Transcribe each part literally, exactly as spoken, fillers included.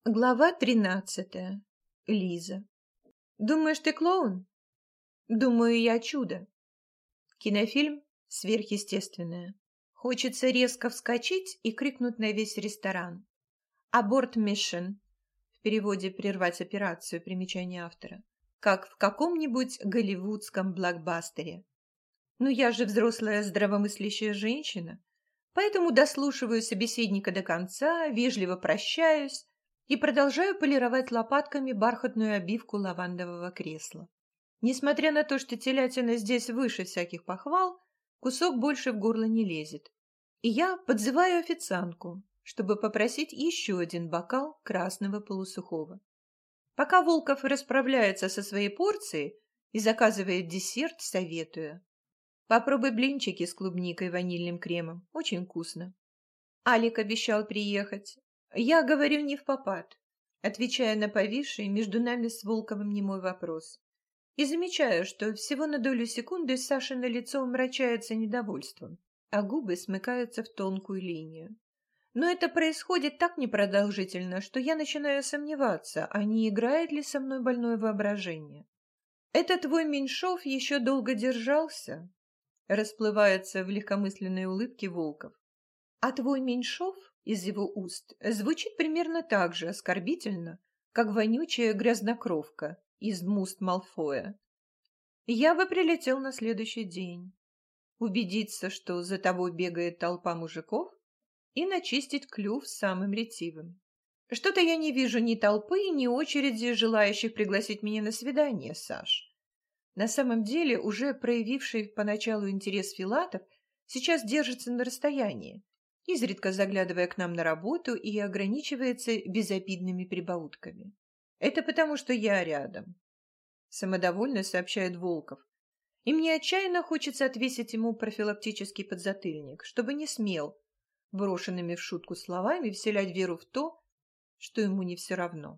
Глава тринадцатая. Лиза. Думаешь, ты клоун? Думаю, я чудо. Кинофильм сверхъестественное. Хочется резко вскочить и крикнуть на весь ресторан. Аборт миссион. В переводе «прервать операцию», примечание автора. Как в каком-нибудь голливудском блокбастере. Но я же взрослая здравомыслящая женщина, поэтому дослушиваю собеседника до конца, вежливо прощаюсь и продолжаю полировать лопатками бархатную обивку лавандового кресла. Несмотря на то, что телятина здесь выше всяких похвал, кусок больше в горло не лезет. И я подзываю официантку, чтобы попросить еще один бокал красного полусухого. Пока Волков расправляется со своей порцией и заказывает десерт, советуя: попробуй блинчики с клубникой и ванильным кремом, очень вкусно. Алик обещал приехать. Я говорю не впопад, отвечая на повисший между нами с Волковым немой вопрос. И замечаю, что всего на долю секунды Сашино лицо омрачается недовольством, а губы смыкаются в тонкую линию. Но это происходит так непродолжительно, что я начинаю сомневаться, а не играет ли со мной больное воображение. «Это твой Меньшов еще долго держался?» Расплывается в легкомысленной улыбке Волков. А твой Меньшов из его уст звучит примерно так же оскорбительно, как вонючая грязнокровка из Муст Малфоя. Я бы прилетел на следующий день. Убедиться, что за тобой бегает толпа мужиков, и начистить клюв самым ретивым. Что-то я не вижу ни толпы, ни очереди желающих пригласить меня на свидание, Саш. На самом деле, уже проявивший поначалу интерес Филатов сейчас держится на расстоянии, изредка заглядывая к нам на работу и ограничивается безобидными прибаутками. Это потому, что я рядом, самодовольно сообщает Волков. И мне отчаянно хочется отвесить ему профилактический подзатыльник, чтобы не смел брошенными в шутку словами вселять веру в то, что ему не все равно.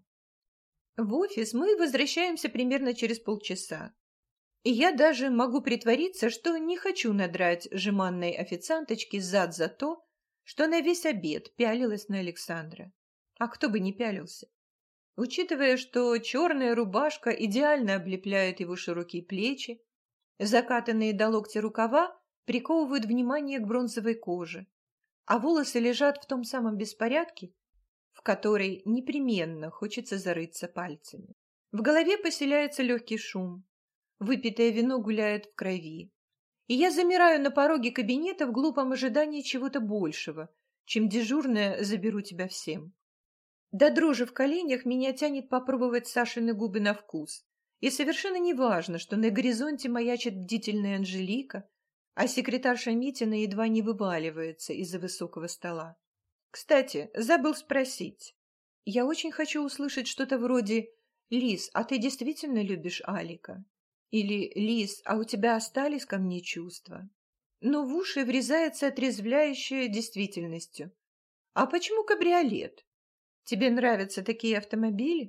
В офис мы возвращаемся примерно через полчаса. И я даже могу притвориться, что не хочу надрать жеманной официанточке зад за то, что она весь обед пялилась на Александра. А кто бы не пялился? Учитывая, что черная рубашка идеально облепляет его широкие плечи, закатанные до локтя рукава приковывают внимание к бронзовой коже, а волосы лежат в том самом беспорядке, в который непременно хочется зарыться пальцами. В голове поселяется легкий шум. Выпитое вино гуляет в крови. И я замираю на пороге кабинета в глупом ожидании чего-то большего, чем дежурная «заберу тебя всем». До дрожи в коленях меня тянет попробовать Сашины губы на вкус. И совершенно не важно, что на горизонте маячит бдительная Анжелика, а секретарша Митина едва не вываливается из-за высокого стола. Кстати, забыл спросить. Я очень хочу услышать что-то вроде «Лиз, а ты действительно любишь Алика?» Или «Лиз, а у тебя остались ко мне чувства?» Но в уши врезается отрезвляющая действительностью. «А почему кабриолет? Тебе нравятся такие автомобили?»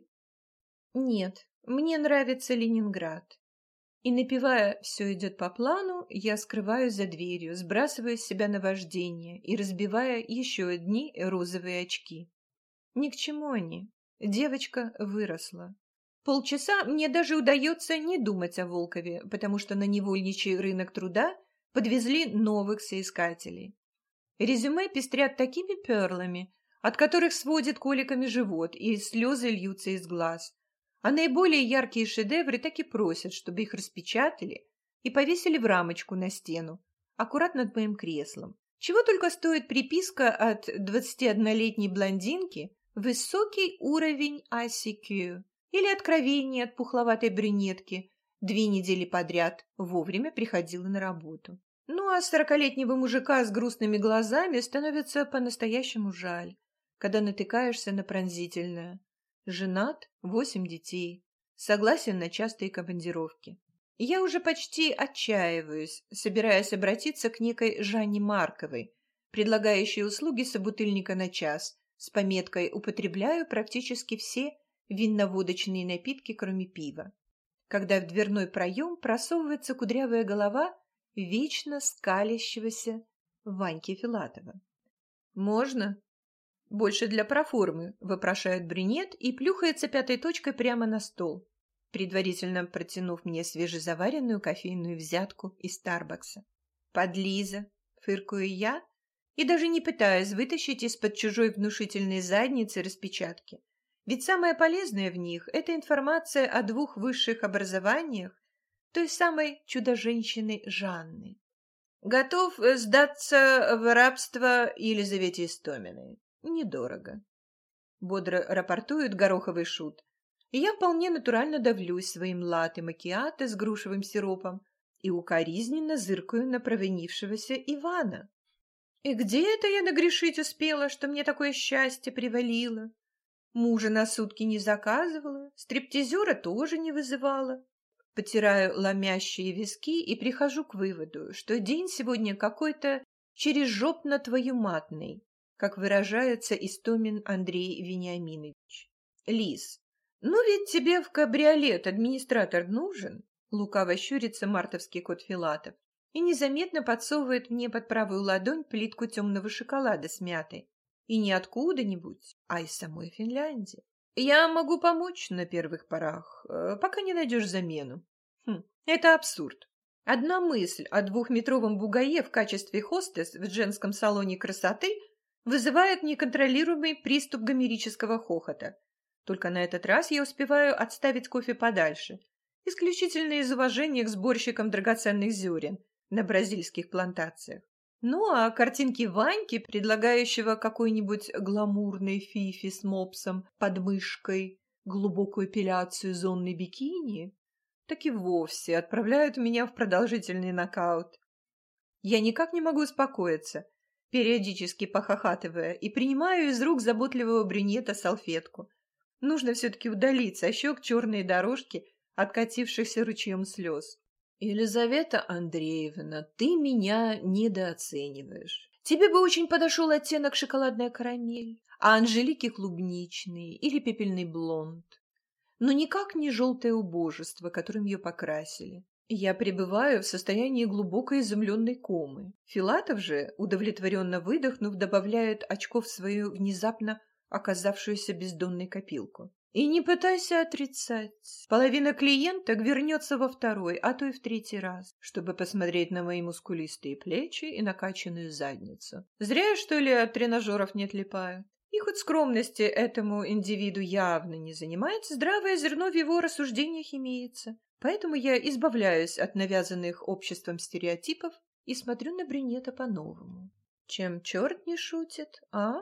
«Нет, мне нравится Ленинград». И, напевая «Все идет по плану», я скрываюсь за дверью, сбрасывая с себя наваждение и разбивая еще одни розовые очки. Ни к чему они. Девочка выросла. Полчаса мне даже удается не думать о Волкове, потому что на невольничий рынок труда подвезли новых соискателей. Резюме пестрят такими перлами, от которых сводит коликами живот и слезы льются из глаз. А наиболее яркие шедевры так и просят, чтобы их распечатали и повесили в рамочку на стену, аккуратно над моим креслом. Чего только стоит приписка от двадцатиоднолетней блондинки «Высокий уровень ай си кью» или откровение от пухловатой брюнетки две недели подряд вовремя приходила на работу. Ну а сорокалетнего мужика с грустными глазами становится по-настоящему жаль, когда натыкаешься на пронзительное. Женат, восемь детей, согласен на частые командировки. Я уже почти отчаиваюсь, собираясь обратиться к некой Жанне Марковой, предлагающей услуги собутыльника на час, с пометкой «Употребляю практически все винно-водочные напитки, кроме пива», когда в дверной проем просовывается кудрявая голова вечно скалящегося Ваньки Филатова. «Можно?» Больше для проформы, вопрошает брюнет и плюхается пятой точкой прямо на стол, предварительно протянув мне свежезаваренную кофейную взятку из Старбакса. Подлиза, фыркаю я, и даже не пытаюсь вытащить из-под чужой внушительной задницы распечатки. Ведь самое полезное в них – это информация о двух высших образованиях той самой чудо-женщины Жанны. Готов сдаться в рабство Елизавете Истоминой. Недорого. Бодро рапортует гороховый шут. И я вполне натурально давлюсь своим латте-макиато с грушевым сиропом и укоризненно зыркаю на провинившегося Ивана. И где это я нагрешить успела, что мне такое счастье привалило? Мужа на сутки не заказывала, стриптизера тоже не вызывала. Потираю ломящие виски и прихожу к выводу, что день сегодня какой-то черезжопно-твоюматный, как выражается Истомин Андрей Вениаминович. Лиз, ну ведь тебе в кабриолет администратор нужен? Лукаво щурится мартовский кот Филатов и незаметно подсовывает мне под правую ладонь плитку темного шоколада с мятой. И не откуда-нибудь, а из самой Финляндии. Я могу помочь на первых порах, пока не найдешь замену. Хм, это абсурд. Одна мысль о двухметровом бугае в качестве хостес в женском салоне красоты вызывает неконтролируемый приступ гомерического хохота. Только на этот раз я успеваю отставить кофе подальше, исключительно из уважения к сборщикам драгоценных зерен на бразильских плантациях. Ну, а картинки Ваньки, предлагающего какой-нибудь гламурной фифи с мопсом под мышкой, глубокую эпиляцию зонной бикини, так и вовсе отправляют меня в продолжительный нокаут. Я никак не могу успокоиться, периодически похохатывая, и принимаю из рук заботливого брюнета салфетку. Нужно все-таки удалить со щек черные дорожки, откатившихся ручьем слез. «Елизавета Андреевна, ты меня недооцениваешь. Тебе бы очень подошел оттенок шоколадная карамель, а Анжелике клубничный или пепельный блонд. Но никак не желтое убожество, которым ее покрасили. Я пребываю в состоянии глубокой изумленной комы. Филатов же, удовлетворенно выдохнув, добавляет очков в свою внезапно оказавшуюся бездонной копилку. И не пытайся отрицать. Половина клиенток вернется во второй, а то и в третий раз, чтобы посмотреть на мои мускулистые плечи и накачанную задницу. Зря, что ли, от тренажеров не отлипаю. И хоть скромности этому индивиду явно не занимает, здравое зерно в его рассуждениях имеется. Поэтому я избавляюсь от навязанных обществом стереотипов и смотрю на брюнета по-новому. Чем черт не шутит, а?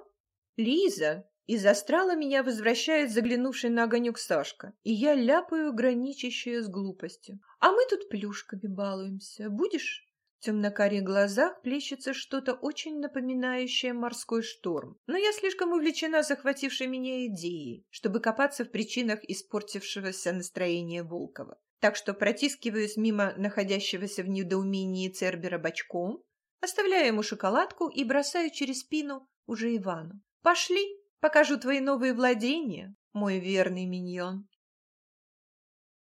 Лиза! Из астрала меня возвращает заглянувший на огонек Сашка, и я ляпаю, граничащую с глупостью. А мы тут плюшками балуемся. Будешь? В темно-карих глазах плещется что-то очень напоминающее морской шторм. Но я слишком увлечена захватившей меня идеей, чтобы копаться в причинах испортившегося настроения Волкова. Так что протискиваюсь мимо находящегося в недоумении Цербера бочком, оставляю ему шоколадку и бросаю через спину уже Ивану. «Пошли, покажу твои новые владения, мой верный миньон».